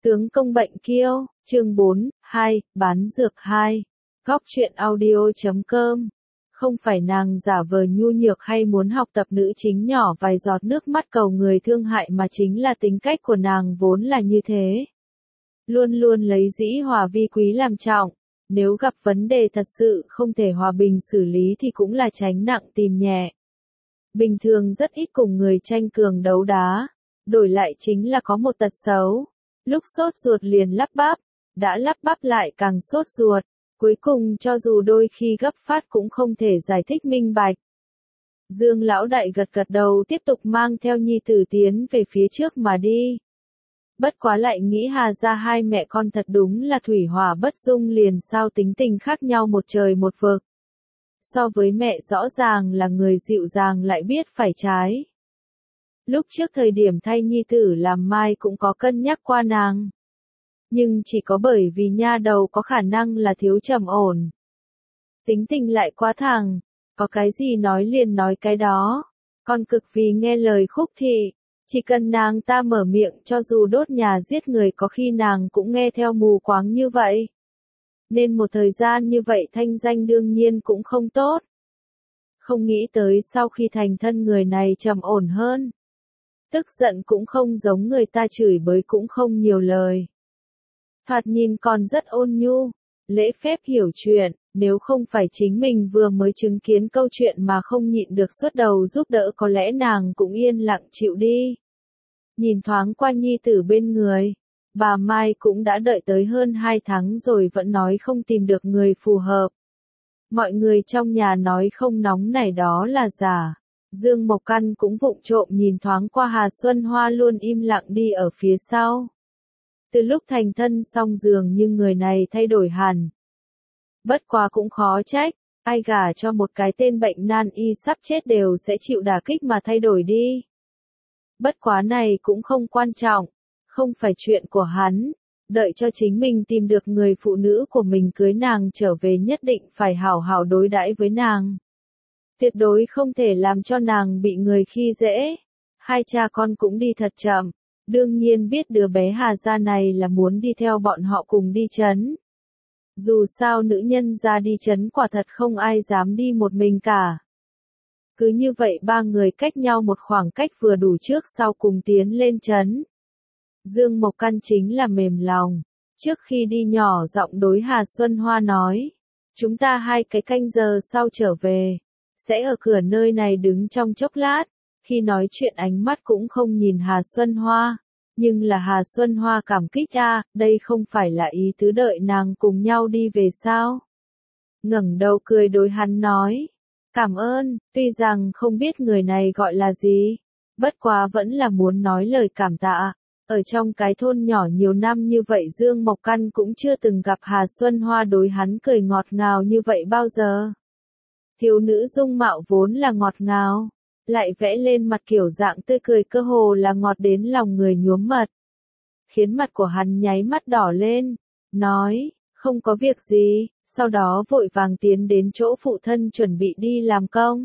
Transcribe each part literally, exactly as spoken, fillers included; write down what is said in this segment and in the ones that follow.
Tướng công bệnh kiêu, chương bốn, hai, bán dược hai. Góc truyện audio.com. Không phải nàng giả vờ nhu nhược hay muốn học tập nữ chính nhỏ vài giọt nước mắt cầu người thương hại mà chính là tính cách của nàng vốn là như thế. Luôn luôn lấy dĩ hòa vi quý làm trọng, nếu gặp vấn đề thật sự không thể hòa bình xử lý thì cũng là tránh nặng tìm nhẹ. Bình thường rất ít cùng người tranh cường đấu đá, đổi lại chính là có một tật xấu. Lúc sốt ruột liền lắp bắp, đã lắp bắp lại càng sốt ruột, cuối cùng cho dù đôi khi gấp phát cũng không thể giải thích minh bạch. Dương lão đại gật gật đầu tiếp tục mang theo nhi tử tiến về phía trước mà đi. Bất quá lại nghĩ Hà gia hai mẹ con thật đúng là thủy hỏa bất dung liền sao tính tình khác nhau một trời một vực. So với mẹ rõ ràng là người dịu dàng lại biết phải trái. Lúc trước thời điểm thay nhi tử làm mai cũng có cân nhắc qua nàng. Nhưng chỉ có bởi vì nha đầu có khả năng là thiếu trầm ổn. Tính tình lại quá thẳng, có cái gì nói liền nói cái đó. Con cực vì nghe lời Khúc thị, chỉ cần nàng ta mở miệng cho dù đốt nhà giết người có khi nàng cũng nghe theo mù quáng như vậy. Nên một thời gian như vậy thanh danh đương nhiên cũng không tốt. Không nghĩ tới sau khi thành thân người này trầm ổn hơn. Tức giận cũng không giống người ta chửi bới cũng không nhiều lời. Thoạt nhìn còn rất ôn nhu, lễ phép hiểu chuyện, nếu không phải chính mình vừa mới chứng kiến câu chuyện mà không nhịn được xuất đầu giúp đỡ có lẽ nàng cũng yên lặng chịu đi. Nhìn thoáng qua nhi tử bên người, bà Mai cũng đã đợi tới hơn hai tháng rồi vẫn nói không tìm được người phù hợp. Mọi người trong nhà nói không nóng này đó là giả. Dương Mộc Căn cũng vụng trộm nhìn thoáng qua Hà Xuân Hoa luôn im lặng đi ở phía sau. Từ lúc thành thân xong dường như người này thay đổi hẳn. Bất quá cũng khó trách, ai gả cho một cái tên bệnh nan y sắp chết đều sẽ chịu đả kích mà thay đổi đi. Bất quá này cũng không quan trọng, không phải chuyện của hắn, đợi cho chính mình tìm được người phụ nữ của mình cưới nàng trở về nhất định phải hảo hảo đối đãi với nàng. Tuyệt đối không thể làm cho nàng bị người khi dễ. Hai cha con cũng đi thật chậm, đương nhiên biết đứa bé Hà gia này là muốn đi theo bọn họ cùng đi trấn. Dù sao nữ nhân ra đi trấn quả thật không ai dám đi một mình cả. Cứ như vậy ba người cách nhau một khoảng cách vừa đủ trước sau cùng tiến lên trấn. Dương Mộc Căn chính là mềm lòng, trước khi đi nhỏ giọng đối Hà Xuân Hoa nói, chúng ta hai cái canh giờ sau trở về. Sẽ ở cửa nơi này đứng trong chốc lát, khi nói chuyện ánh mắt cũng không nhìn Hà Xuân Hoa, nhưng là Hà Xuân Hoa cảm kích a, đây không phải là ý tứ đợi nàng cùng nhau đi về sao? Ngẩng đầu cười đối hắn nói, cảm ơn, tuy rằng không biết người này gọi là gì, bất quá vẫn là muốn nói lời cảm tạ. Ở trong cái thôn nhỏ nhiều năm như vậy Dương Mộc Căn cũng chưa từng gặp Hà Xuân Hoa đối hắn cười ngọt ngào như vậy bao giờ. Thiếu nữ dung mạo vốn là ngọt ngào, lại vẽ lên mặt kiểu dạng tươi cười cơ hồ là ngọt đến lòng người nhuốm mật. Khiến mặt của hắn nháy mắt đỏ lên, nói, không có việc gì, sau đó vội vàng tiến đến chỗ phụ thân chuẩn bị đi làm công.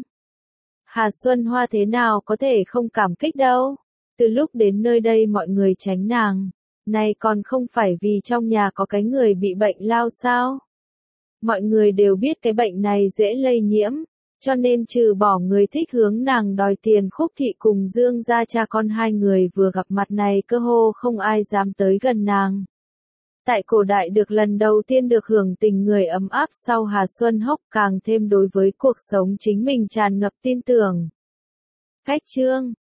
Hà Xuân Hoa thế nào có thể không cảm kích đâu, từ lúc đến nơi đây mọi người tránh nàng, này còn không phải vì trong nhà có cái người bị bệnh lao sao? Mọi người đều biết cái bệnh này dễ lây nhiễm, cho nên trừ bỏ người thích hướng nàng đòi tiền Khúc thị cùng Dương gia cha con hai người vừa gặp mặt này cơ hồ không ai dám tới gần nàng. Tại cổ đại được lần đầu tiên được hưởng tình người ấm áp sau Hà Xuân Hốc càng thêm đối với cuộc sống chính mình tràn ngập tin tưởng. Cách chương